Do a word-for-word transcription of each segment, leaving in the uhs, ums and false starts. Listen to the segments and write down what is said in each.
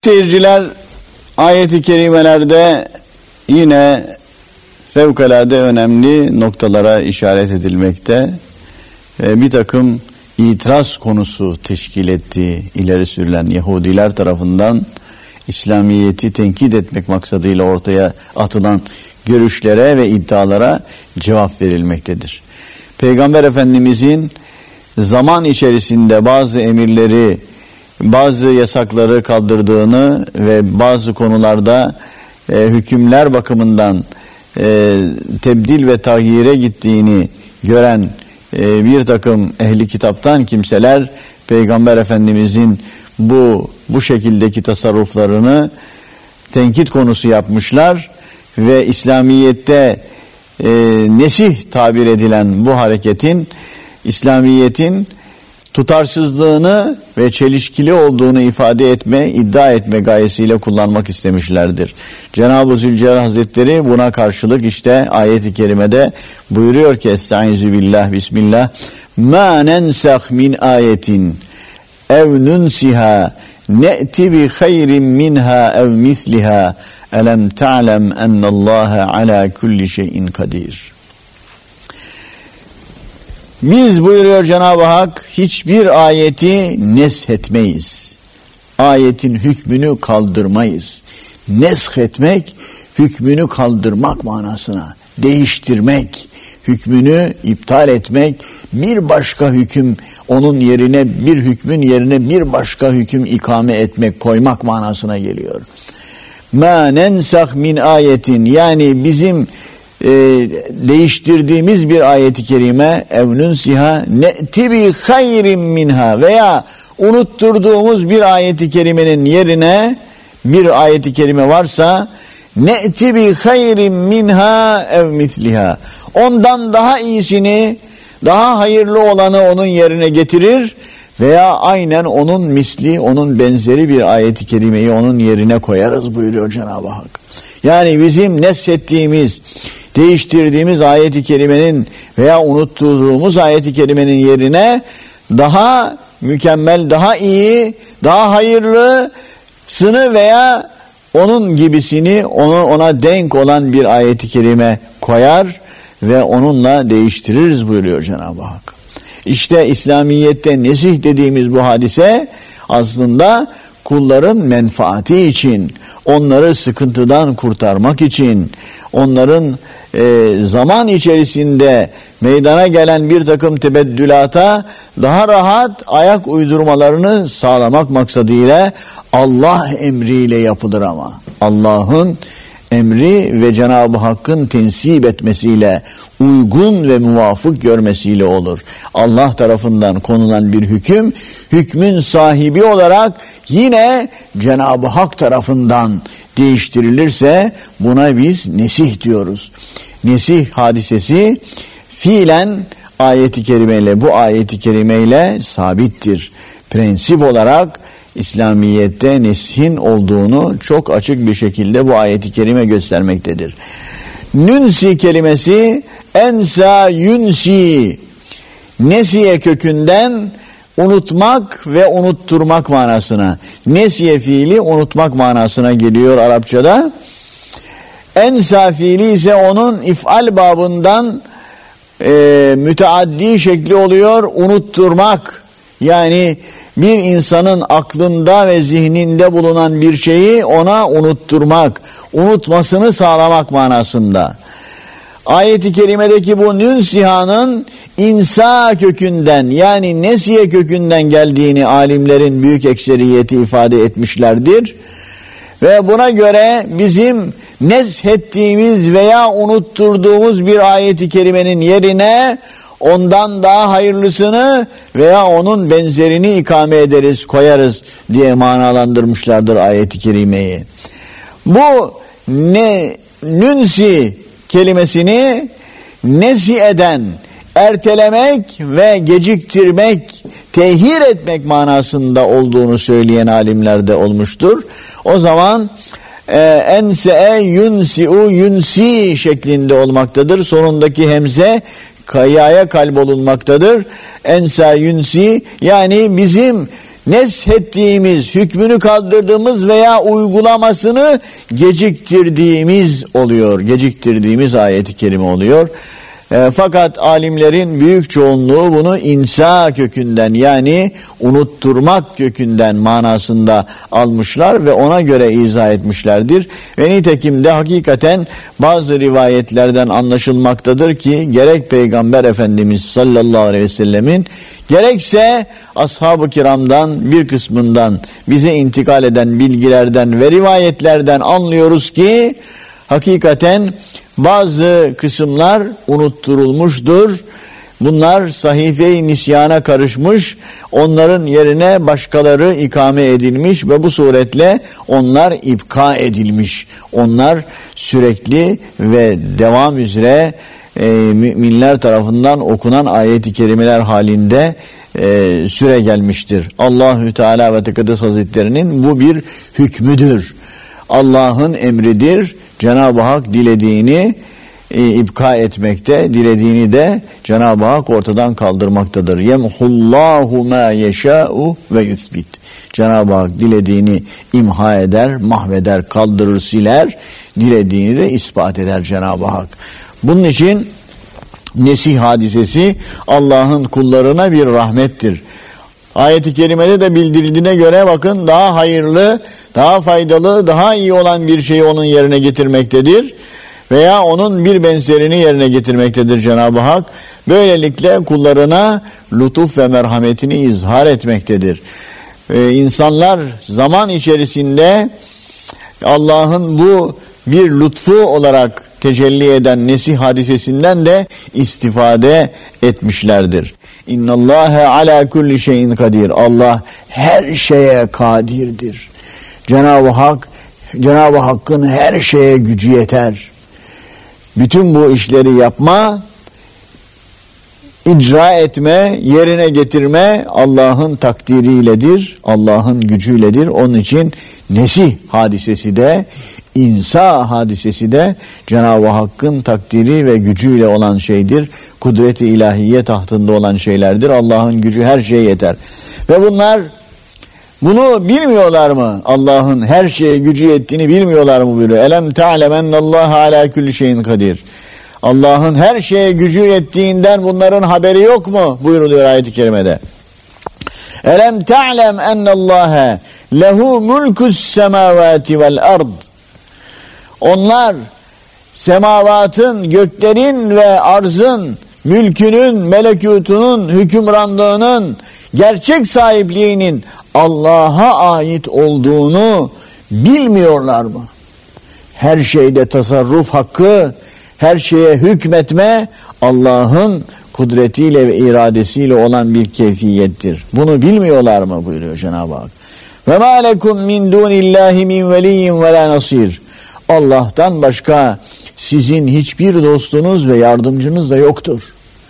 Seyirciler, ayet-i kerimelerde yine fevkalade önemli noktalara işaret edilmekte. Ee, bir takım itiraz konusu teşkil ettiği ileri sürülen Yahudiler tarafından İslamiyet'i tenkit etmek maksadıyla ortaya atılan görüşlere ve iddialara cevap verilmektedir. Peygamber Efendimizin zaman içerisinde bazı emirleri, bazı yasakları kaldırdığını ve bazı konularda e, hükümler bakımından e, tebdil ve tahyire gittiğini gören e, bir takım ehli kitaptan kimseler Peygamber Efendimizin bu bu şekildeki tasarruflarını tenkit konusu yapmışlar ve İslamiyet'te e, nesih tabir edilen bu hareketin İslamiyet'in tutarsızlığını ve çelişkili olduğunu ifade etme, iddia etme gayesiyle kullanmak istemişlerdir. Cenab-ı Zülcelal Hazretleri buna karşılık işte ayet-i kerimede buyuruyor ki Estaizu billah, bismillah, مَا نَنْسَخْ مِنْ آيَةٍ اَوْ نُنْسِهَا نَأْتِ بِخَيْرٍ مِنْهَا اَوْ مِثْلِهَا أَلَمْ تَعْلَمْ أَنَّ اللّٰهَ عَلَى كُلِّ شَيْءٍ قَدِيرٌ. Biz, buyuruyor Cenab-ı Hak, hiçbir ayeti neshetmeyiz. Ayetin hükmünü kaldırmayız. Nesh etmek, hükmünü kaldırmak manasına. Değiştirmek, hükmünü iptal etmek, bir başka hüküm, onun yerine bir hükmün yerine bir başka hüküm ikame etmek, koymak manasına geliyor. مَا نَنْسَخْ مِنْ ayetin, yani bizim E, değiştirdiğimiz bir ayet-i kerime evnun siha ne'ti bi hayrin minha veya unutturduğumuz bir ayet-i kerimenin yerine bir ayet-i kerime varsa ne'ti bi hayrin minha ev misliha, ondan daha iyisini, daha hayırlı olanı onun yerine getirir veya aynen onun misli, onun benzeri bir ayet-i kerimeyi onun yerine koyarız buyuruyor Cenab-ı Hak. Yani bizim neshettiğimiz, değiştirdiğimiz ayet-i kerimenin veya unuttuğumuz ayet-i kerimenin yerine daha mükemmel, daha iyi, daha hayırlısını veya onun gibisini, onu ona denk olan bir ayet-i kerime koyar ve onunla değiştiririz buyuruyor Cenab-ı Hak. İşte İslamiyet'te nesih dediğimiz bu hadise aslında kulların menfaati için, onları sıkıntıdan kurtarmak için, onların e, zaman içerisinde meydana gelen bir takım tebeddülata daha rahat ayak uydurmalarını sağlamak maksadıyla Allah emriyle yapılır ama. Allah'ın emri ve Cenab-ı Hakk'ın tensip etmesiyle, uygun ve muvafık görmesiyle olur. Allah tarafından konulan bir hüküm, hükmün sahibi olarak yine Cenab-ı Hak tarafından değiştirilirse buna biz nesih diyoruz. Nesih hadisesi fiilen ayet-i kerimeyle, bu ayet-i kerimeyle sabittir. Prensip olarak İslamiyet'te neshin olduğunu çok açık bir şekilde bu ayet-i kerime göstermektedir. Nünsi kelimesi ensa yunsi, nesiye kökünden unutmak ve unutturmak manasına. Nesiye fiili unutmak manasına geliyor Arapçada. Ensa fiili ise onun if'al babından e, müteaddi şekli oluyor, unutturmak. Yani bir insanın aklında ve zihninde bulunan bir şeyi ona unutturmak, unutmasını sağlamak manasında. Ayet-i kerimedeki bu nünsihanın insa kökünden, yani nesiye kökünden geldiğini alimlerin büyük ekseriyeti ifade etmişlerdir. Ve buna göre bizim neshettiğimiz veya unutturduğumuz bir ayet-i kerimenin yerine ondan daha hayırlısını veya onun benzerini ikame ederiz, koyarız diye manalandırmışlardır ayet-i kerimeyi. Bu ne nünsi kelimesini nesi eden, ertelemek ve geciktirmek, tehir etmek manasında olduğunu söyleyen alimler de olmuştur. O zaman e, ense'e yunsi'u yunsi şeklinde olmaktadır. Sonundaki hemze kayaya kalbolunmaktadır. Ensa yunsi, yani bizim neshettiğimiz, hükmünü kaldırdığımız veya uygulamasını geciktirdiğimiz oluyor. Geciktirdiğimiz ayet-i kerime oluyor. E, fakat alimlerin büyük çoğunluğu bunu insa kökünden, yani unutturmak kökünden manasında almışlar ve ona göre izah etmişlerdir. Ve nitekim de hakikaten bazı rivayetlerden anlaşılmaktadır ki gerek Peygamber Efendimiz sallallahu aleyhi ve sellemin gerekse ashab-ı kiramdan bir kısmından bize intikal eden bilgilerden ve rivayetlerden anlıyoruz ki hakikaten bazı kısımlar unutturulmuştur. Bunlar sahife-i nisyana karışmış, onların yerine başkaları ikame edilmiş ve bu suretle onlar ipka edilmiş. Onlar sürekli ve devam üzere e, müminler tarafından okunan ayet-i kerimeler halinde e, süre gelmiştir. Allahü Teala ve Tekaddes Hazretlerinin bu bir hükmüdür. Allah'ın emridir. Cenab-ı Hak dilediğini e, ipka etmekte, dilediğini de Cenab-ı Hak ortadan kaldırmaktadır. Yemhullahu ma yeşâ'u ve yuthbit. Cenab-ı Hak dilediğini imha eder, mahveder, kaldırır, siler. Dilediğini de ispat eder Cenab-ı Hak. Bunun için nesih hadisesi Allah'ın kullarına bir rahmettir. Ayet-i kerimede de bildirildiğine göre bakın daha hayırlı, daha faydalı, daha iyi olan bir şeyi onun yerine getirmektedir. Veya onun bir benzerini yerine getirmektedir Cenab-ı Hak. Böylelikle kullarına lütuf ve merhametini izhar etmektedir. Ee, insanlar zaman içerisinde Allah'ın bu bir lütfu olarak tecelli eden nesih hadisesinden de istifade etmişlerdir. İnnallâhe alâ kulli şeyin kadir. Allah her şeye kadirdir. Cenab-ı Hak, Cenab-ı Hakk'ın her şeye gücü yeter. Bütün bu işleri yapma, icra etme, yerine getirme Allah'ın takdiriyledir, Allah'ın gücüyledir. Onun için nesih hadisesi de, İnsa hadisesi de Cenab-ı Hakk'ın takdiri ve gücüyle olan şeydir. Kudret-i ilahiye tahtında olan şeylerdir. Allah'ın gücü her şeye yeter. Ve bunlar bunu bilmiyorlar mı? Allah'ın her şeye gücü yettiğini bilmiyorlar mı buyuruyor. Elem ta'lem ennallâhe alâ kulli şeyin kadir. Allah'ın her şeye gücü yettiğinden bunların haberi yok mu? Buyuruluyor ayet-i kerimede. Elem ta'lem ennallâhe lehu mulkus semâvâti vel ard. Onlar semavatın, göklerin ve arzın, mülkünün, melekutunun, hükümranlığının, gerçek sahipliğinin Allah'a ait olduğunu bilmiyorlar mı? Her şeyde tasarruf hakkı, her şeye hükmetme Allah'ın kudretiyle ve iradesiyle olan bir keyfiyettir. Bunu bilmiyorlar mı buyuruyor Cenab-ı Hak. Ve mâ lekum min dûnillâhi min veliyyin ve lâ nasîr. Allah'tan başka sizin hiçbir dostunuz ve yardımcınız da yoktur.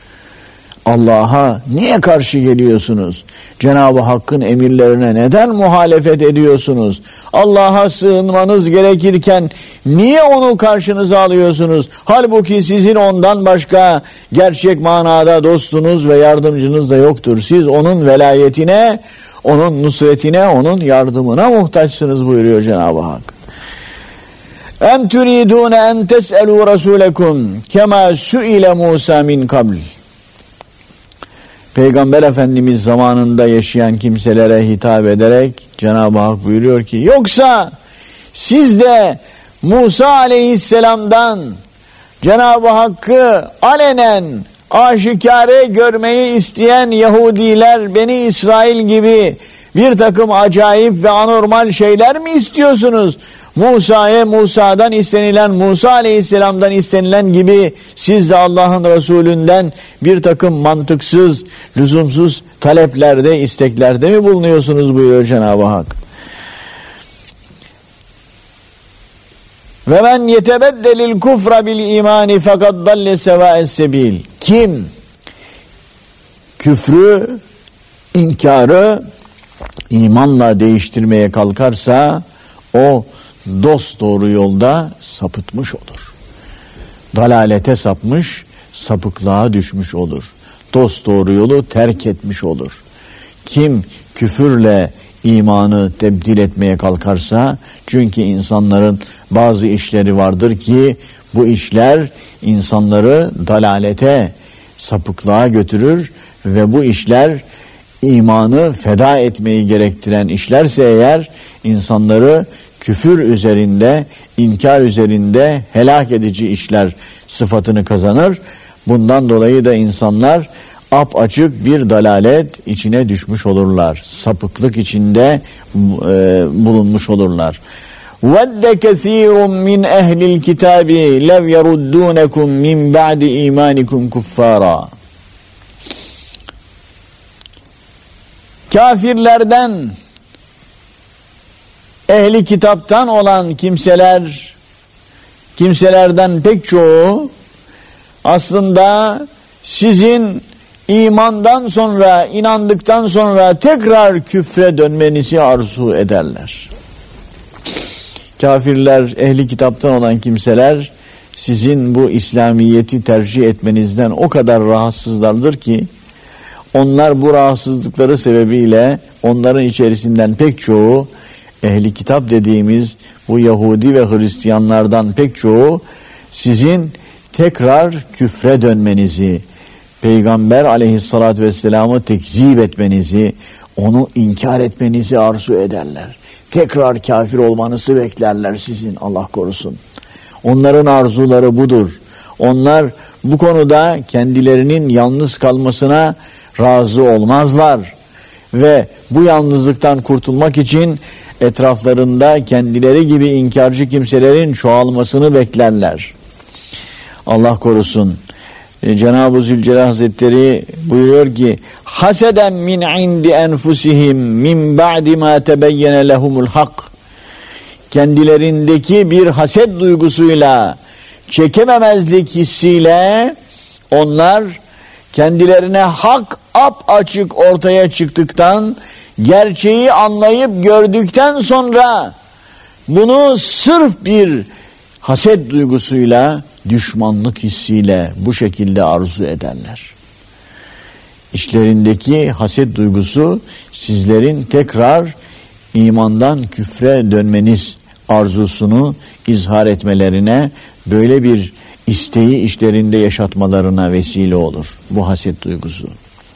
Allah'a niye karşı geliyorsunuz? Cenab-ı Hakk'ın emirlerine neden muhalefet ediyorsunuz? Allah'a sığınmanız gerekirken niye onu karşınıza alıyorsunuz? Halbuki sizin ondan başka gerçek manada dostunuz ve yardımcınız da yoktur. Siz onun velayetine, onun nusretine, onun yardımına muhtaçsınız buyuruyor Cenab-ı Hak. Em turidun en tes'elu rasulakum kema su'ile Musa min qabl. Peygamber Efendimiz zamanında yaşayan kimselere hitap ederek Cenab-ı Hak buyuruyor ki yoksa siz de Musa aleyhisselamdan Cenab-ı Hakk'ı alenen aşikare görmeyi isteyen Yahudiler, Beni İsrail gibi bir takım acayip ve anormal şeyler mi istiyorsunuz? Musa'ya Musa'dan istenilen, Musa Aleyhisselam'dan istenilen gibi siz de Allah'ın Resulünden bir takım mantıksız, lüzumsuz taleplerde, isteklerde mi bulunuyorsunuz buyuruyor Cenab-ı Hak. Ve men yetebeddelil kufra bil imani fekad dalle sevâes sebil. Kim küfrü, inkarı imanla değiştirmeye kalkarsa o dost doğru yolda sapıtmış olur. Dalalete sapmış, sapıklığa düşmüş olur. Dost doğru yolu terk etmiş olur. Kim küfürle imanı tebdil etmeye kalkarsa, çünkü insanların bazı işleri vardır ki bu işler insanları dalalete, sapıklığa götürür ve bu işler imanı feda etmeyi gerektiren işlerse eğer, insanları küfür üzerinde, inkar üzerinde helak edici işler sıfatını kazanır. Bundan dolayı da insanlar apaçık bir dalalet içine düşmüş olurlar. Sapıklık içinde e, bulunmuş olurlar. وَدَّ كَثِيرٌ مِّنْ اَهْلِ الْكِتَابِ لَوْ يَرُدُّونَكُمْ مِنْ بَعْدِ اِيمَانِكُمْ كُفَّارًا. Kafirlerden, ehli kitaptan olan kimseler, kimselerden pek çoğu aslında sizin imandan sonra, inandıktan sonra tekrar küfre dönmenizi arzu ederler. Kafirler, ehli kitaptan olan kimseler sizin bu İslamiyeti tercih etmenizden o kadar rahatsızlardır ki, onlar bu rahatsızlıkları sebebiyle onların içerisinden pek çoğu, ehli kitap dediğimiz bu Yahudi ve Hristiyanlardan pek çoğu sizin tekrar küfre dönmenizi, Peygamber aleyhissalatü vesselam'ı tekzip etmenizi, onu inkar etmenizi arzu ederler. Tekrar kafir olmanızı beklerler sizin, Allah korusun. Onların arzuları budur. Onlar bu konuda kendilerinin yalnız kalmasına razı olmazlar. Ve bu yalnızlıktan kurtulmak için etraflarında kendileri gibi inkarcı kimselerin çoğalmasını beklerler. Allah korusun. Cenab-ı Zülcelal Hazretleri buyuruyor ki, haseden min indi enfusihim min ba'di ma tebeyyene lehumul hak. Kendilerindeki bir haset duygusuyla, çekememezlik hissiyle onlar kendilerine hak apaçık ortaya çıktıktan, gerçeği anlayıp gördükten sonra bunu sırf bir haset duygusuyla, düşmanlık hissiyle bu şekilde arzu ederler. İçlerindeki haset duygusu sizlerin tekrar imandan küfre dönmeniz arzusunu izhar etmelerine, böyle bir isteği içlerinde yaşatmalarına vesile olur bu haset duygusu.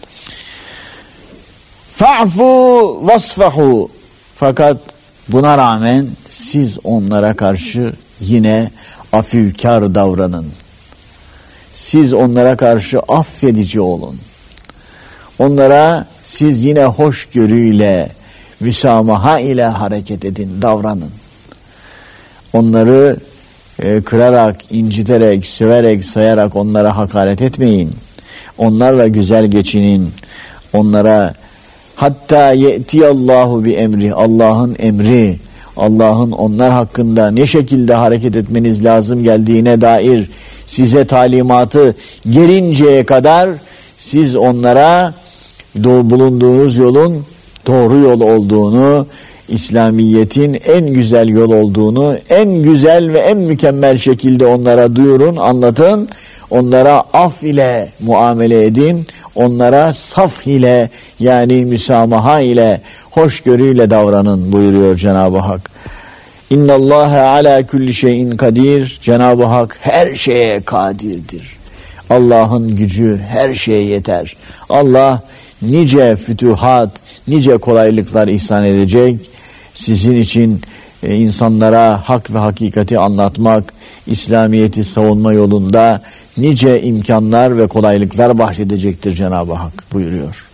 Fa'fu vasfahu. Fakat buna rağmen siz onlara karşı yine afifkar davranın. Siz onlara karşı affedici olun. Onlara siz yine hoşgörüyle, müsamaha ile hareket edin, davranın. Onları e, kırarak, inciterek, söverek, sayarak onlara hakaret etmeyin. Onlarla güzel geçinin. Onlara hatta ye'tiyallahu bi emri, Allah'ın emri, Allah'ın onlar hakkında ne şekilde hareket etmeniz lazım geldiğine dair size talimatı gelinceye kadar siz onlara bulunduğunuz yolun doğru yol olduğunu, İslamiyet'in en güzel yol olduğunu, en güzel ve en mükemmel şekilde onlara duyurun, anlatın. Onlara af ile muamele edin. Onlara saf ile, yani müsamaha ile, hoşgörüyle davranın buyuruyor Cenab-ı Hak. İnnallâhe alâ kulli şeyin kadir. Cenab-ı Hak her şeye kadirdir. Allah'ın gücü her şeye yeter. Allah nice fütühat, nice kolaylıklar ihsan edecek. Sizin için e, insanlara hak ve hakikati anlatmak, İslamiyet'i savunma yolunda nice imkanlar ve kolaylıklar bahşedecektir Cenab-ı Hak buyuruyor.